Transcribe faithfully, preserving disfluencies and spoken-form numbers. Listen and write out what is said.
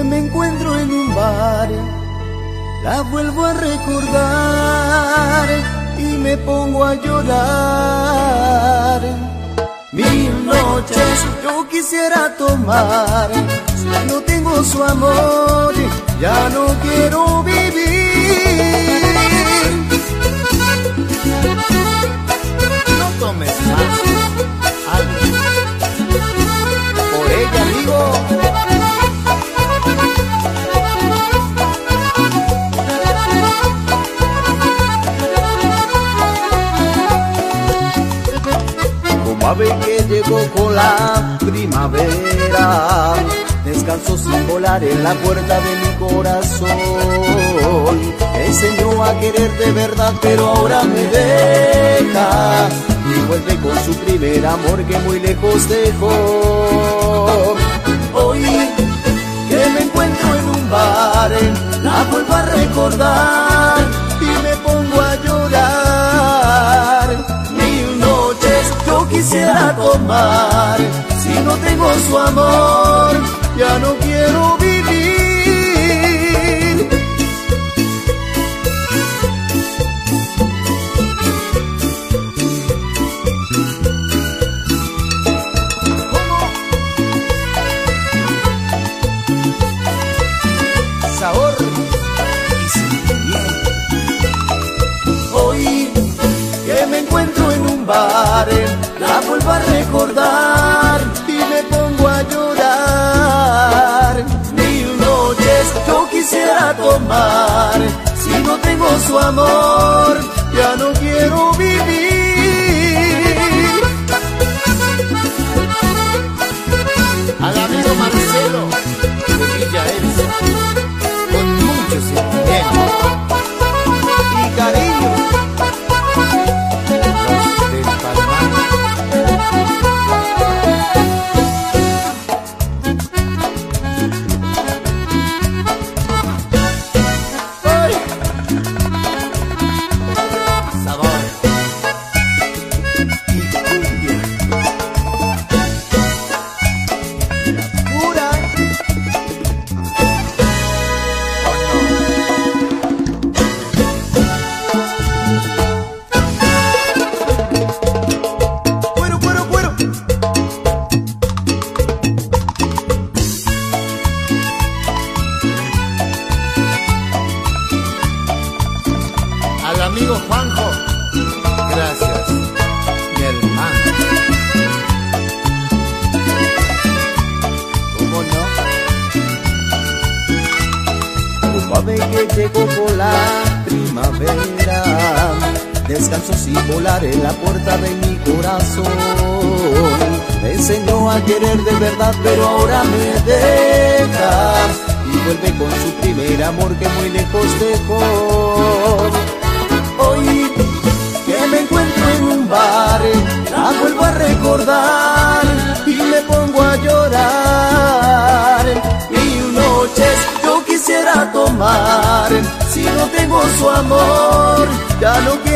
me encuentro en un bar, la vuelvo a recordar y me pongo a llorar. Mil noches yo quisiera tomar, si no tengo su amor, ya no quiero vivir. No tomes más, algo por ella, amigo. Ave que llegó con la primavera, descanso sin volar en la puerta de mi corazón. Me enseñó a querer de verdad, pero ahora me deja y vuelve con su primer amor que muy lejos dejó. Hoy que me encuentro en un bar, la vuelvo a recordar y me pongo a llorar. Mil noches yo quisiera tomar, si no tengo su amor, ya no quiero vivir. ¿Cómo? Sabor y sentimiento. Hoy que me encuentro en un bar, la vuelvo a recordar y me pongo a llorar. Mil noches yo quisiera tomar, si no tengo su amor, ya no quiero vivir. al amigo Marcelo de Villa Elsa, con mucho sentimiento y cariño. Los del Palmar. ¡Ay! Sabor Y cumbia pura. Cuero, cuero, cuero. al amigo Juanjo, gracias, mi hermano. ¿Cómo no? Como ave que llegó con la primavera, descanso sin volar en la puerta de mi corazón. Me enseñó a querer de verdad, pero ahora me deja y vuelve con su primer amor que muy lejos dejó. Hoy que me encuentro en un bar, la vuelvo a recordar y me pongo a llorar. Mil noches yo quisiera tomar, si no tengo su amor, ya no